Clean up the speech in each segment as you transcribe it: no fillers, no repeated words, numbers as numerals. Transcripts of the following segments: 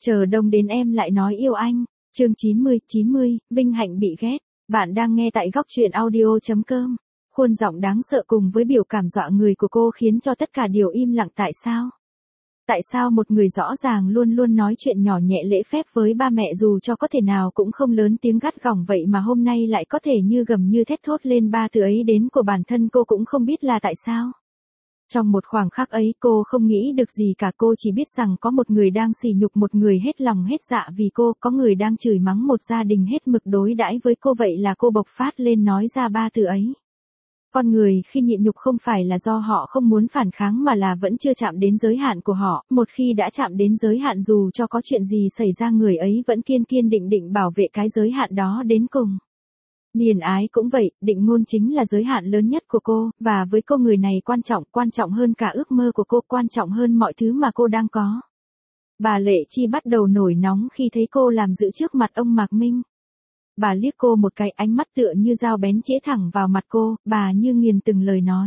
Chờ đông đến em lại nói yêu anh. Chương 90, Vinh Hạnh bị ghét. Bạn đang nghe tại góc truyện audio.com. Khuôn giọng đáng sợ cùng với biểu cảm dọa người của cô khiến cho tất cả đều im lặng. Tại sao? Tại sao một người rõ ràng luôn luôn nói chuyện nhỏ nhẹ lễ phép với ba mẹ dù cho có thể nào cũng không lớn tiếng gắt gỏng vậy mà hôm nay lại có thể như gầm như thét thốt lên ba từ ấy đến của bản thân cô cũng không biết là tại sao. Trong một khoảng khắc ấy cô không nghĩ được gì cả, cô chỉ biết rằng có một người đang sỉ nhục một người hết lòng hết dạ vì cô, có người đang chửi mắng một gia đình hết mực đối đãi với cô, vậy là cô bộc phát lên nói ra ba từ ấy. Con người khi nhịn nhục không phải là do họ không muốn phản kháng mà là vẫn chưa chạm đến giới hạn của họ, một khi đã chạm đến giới hạn dù cho có chuyện gì xảy ra người ấy vẫn kiên kiên định định bảo vệ cái giới hạn đó đến cùng. Niền Ái cũng vậy, Định Ngôn chính là giới hạn lớn nhất của cô, và với cô người này quan trọng hơn cả ước mơ của cô, quan trọng hơn mọi thứ mà cô đang có. Bà Lệ Chi bắt đầu nổi nóng khi thấy cô làm dự trước mặt ông Mạc Minh. Bà liếc cô một cái, ánh mắt tựa như dao bén chĩa thẳng vào mặt cô, bà như nghiền từng lời nói.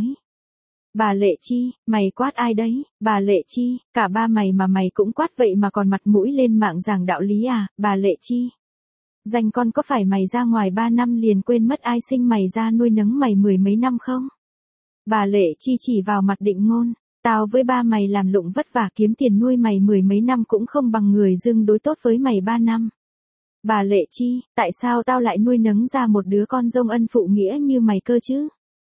Bà Lệ Chi, mày quát ai đấy? Bà Lệ Chi, cả ba mày mà mày cũng quát vậy mà còn mặt mũi lên mạng giảng đạo lý à? Bà Lệ Chi, danh con có phải mày ra ngoài 3 năm liền quên mất ai sinh mày ra nuôi nấng mày 10 mấy năm không? Bà Lệ Chi chỉ vào mặt Định Ngôn, tao với ba mày làm lụng vất vả kiếm tiền nuôi mày 10 mấy năm cũng không bằng người dưng đối tốt với mày 3 năm. Bà Lệ Chi, tại sao tao lại nuôi nấng ra một đứa con dông ân phụ nghĩa như mày cơ chứ?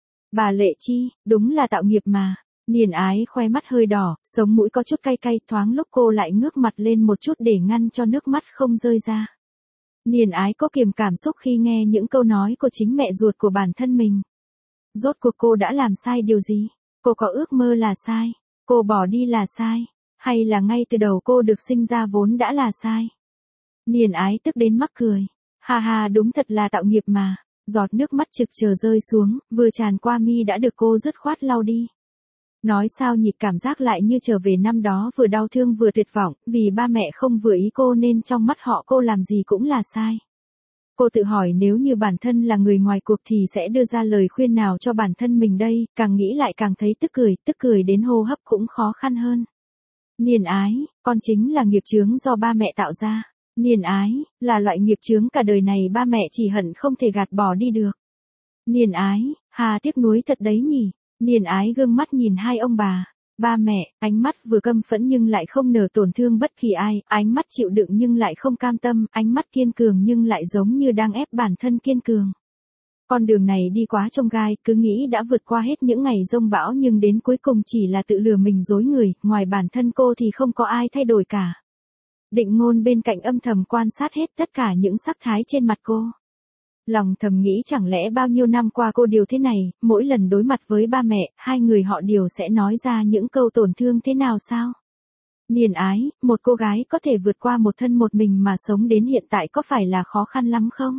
Bà Lệ Chi, đúng là tạo nghiệp mà. Niền Ái khoe mắt hơi đỏ, sống mũi có chút cay cay, thoáng lúc cô lại ngước mặt lên một chút để ngăn cho nước mắt không rơi ra. Niền Ái có kiềm cảm xúc khi nghe những câu nói của chính mẹ ruột của bản thân mình. Rốt cuộc cô đã làm sai điều gì? Cô có ước mơ là sai? Cô bỏ đi là sai? Hay là ngay từ đầu cô được sinh ra vốn đã là sai? Niền Ái tức đến mắc cười. Ha ha, đúng thật là tạo nghiệp mà. Giọt nước mắt trực chờ rơi xuống, vừa tràn qua mi đã được cô dứt khoát lau đi. Nói sao nhịp cảm giác lại như trở về năm đó, vừa đau thương vừa tuyệt vọng, vì ba mẹ không vừa ý cô nên trong mắt họ cô làm gì cũng là sai. Cô tự hỏi nếu như bản thân là người ngoài cuộc thì sẽ đưa ra lời khuyên nào cho bản thân mình đây, càng nghĩ lại càng thấy tức cười đến hô hấp cũng khó khăn hơn. Niền Ái, con chính là nghiệp chướng do ba mẹ tạo ra. Niền Ái, là loại nghiệp chướng cả đời này ba mẹ chỉ hận không thể gạt bỏ đi được. Niền Ái, hà tiếc nuối thật đấy nhỉ. Niền Ái gương mắt nhìn hai ông bà, ba mẹ, ánh mắt vừa căm phẫn nhưng lại không nỡ tổn thương bất kỳ ai, ánh mắt chịu đựng nhưng lại không cam tâm, ánh mắt kiên cường nhưng lại giống như đang ép bản thân kiên cường. Con đường này đi quá chông gai, cứ nghĩ đã vượt qua hết những ngày giông bão nhưng đến cuối cùng chỉ là tự lừa mình dối người, ngoài bản thân cô thì không có ai thay đổi cả. Định Ngôn bên cạnh âm thầm quan sát hết tất cả những sắc thái trên mặt cô. Lòng thầm nghĩ chẳng lẽ bao nhiêu năm qua cô đều thế này, mỗi lần đối mặt với ba mẹ, hai người họ đều sẽ nói ra những câu tổn thương thế nào sao? Niền Ái, một cô gái có thể vượt qua một thân một mình mà sống đến hiện tại có phải là khó khăn lắm không?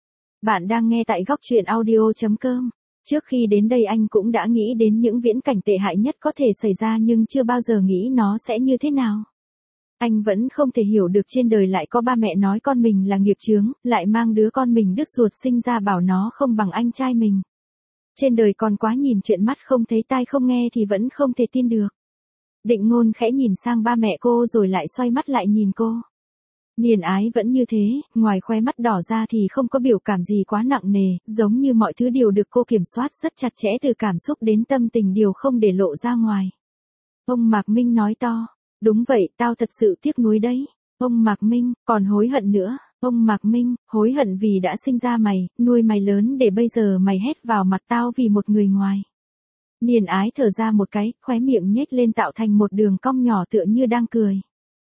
Bạn đang nghe tại góc truyện audio.com. Trước khi đến đây anh cũng đã nghĩ đến những viễn cảnh tệ hại nhất có thể xảy ra nhưng chưa bao giờ nghĩ nó sẽ như thế nào. Anh vẫn không thể hiểu được trên đời lại có ba mẹ nói con mình là nghiệp chướng, lại mang đứa con mình đứt ruột sinh ra bảo nó không bằng anh trai mình. Trên đời còn quá nhìn chuyện mắt không thấy tai không nghe thì vẫn không thể tin được. Định Ngôn khẽ nhìn sang ba mẹ cô rồi lại xoay mắt lại nhìn cô. Niền Ái vẫn như thế, ngoài khóe mắt đỏ ra thì không có biểu cảm gì quá nặng nề, giống như mọi thứ đều được cô kiểm soát rất chặt chẽ từ cảm xúc đến tâm tình đều không để lộ ra ngoài. Ông Mạc Minh nói to. Đúng vậy, tao thật sự tiếc nuối đấy. Ông Mạc Minh, còn hối hận nữa. Ông Mạc Minh, hối hận vì đã sinh ra mày, nuôi mày lớn để bây giờ mày hét vào mặt tao vì một người ngoài. Niền Ái thở ra một cái, khóe miệng nhếch lên tạo thành một đường cong nhỏ tựa như đang cười.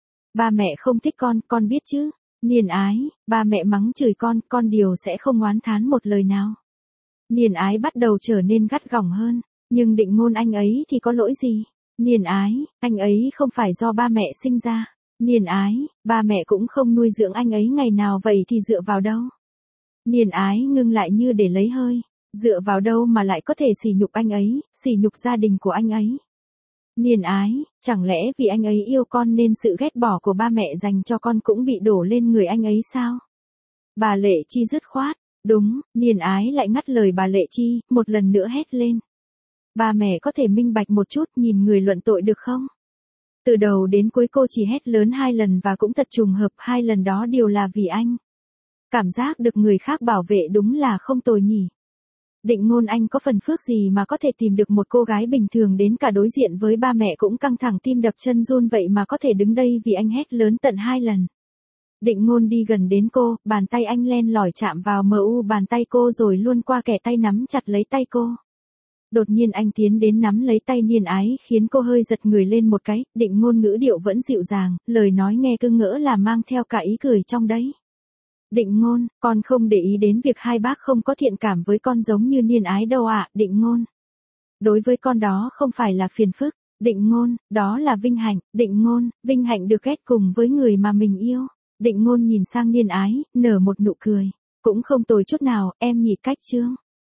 Ba mẹ không thích con biết chứ. Niền Ái, ba mẹ mắng chửi con điều sẽ không oán thán một lời nào. Niền Ái bắt đầu trở nên gắt gỏng hơn, nhưng Định Ngôn anh ấy thì có lỗi gì? Niền Ái, anh ấy không phải do ba mẹ sinh ra. Niền Ái, ba mẹ cũng không nuôi dưỡng anh ấy ngày nào vậy thì dựa vào đâu? Niền Ái ngưng lại như để lấy hơi. Dựa vào đâu mà lại có thể sỉ nhục anh ấy, sỉ nhục gia đình của anh ấy? Niền Ái, chẳng lẽ vì anh ấy yêu con nên sự ghét bỏ của ba mẹ dành cho con cũng bị đổ lên người anh ấy sao? Bà Lệ Chi dứt khoát. Đúng, Niền Ái lại ngắt lời bà Lệ Chi, một lần nữa hét lên. Ba mẹ có thể minh bạch một chút nhìn người luận tội được không? Từ đầu đến cuối cô chỉ hét lớn 2 lần và cũng thật trùng hợp 2 lần đó đều là vì anh. Cảm giác được người khác bảo vệ đúng là không tồi nhỉ. Định Ngôn anh có phần phước gì mà có thể tìm được một cô gái bình thường đến cả đối diện với ba mẹ cũng căng thẳng tim đập chân run vậy mà có thể đứng đây vì anh hét lớn tận 2 lần. Định Ngôn đi gần đến cô, bàn tay anh len lỏi chạm vào bàn tay cô rồi luôn qua kẻ tay nắm chặt lấy tay cô. Đột nhiên anh tiến đến nắm lấy tay Niên Ái khiến cô hơi giật người lên một cái, Định Ngôn ngữ điệu vẫn dịu dàng, lời nói nghe cứ ngỡ là mang theo cả ý cười trong đấy. Định Ngôn, con không để ý đến việc hai bác không có thiện cảm với con giống như Niên Ái đâu ạ, Định Ngôn. Đối với con đó không phải là phiền phức, Định Ngôn, đó là vinh hạnh, Định Ngôn, vinh hạnh được ghét cùng với người mà mình yêu. Định Ngôn nhìn sang Niên Ái, nở một nụ cười. Cũng không tồi chút nào, em nhỉ Cách Trương.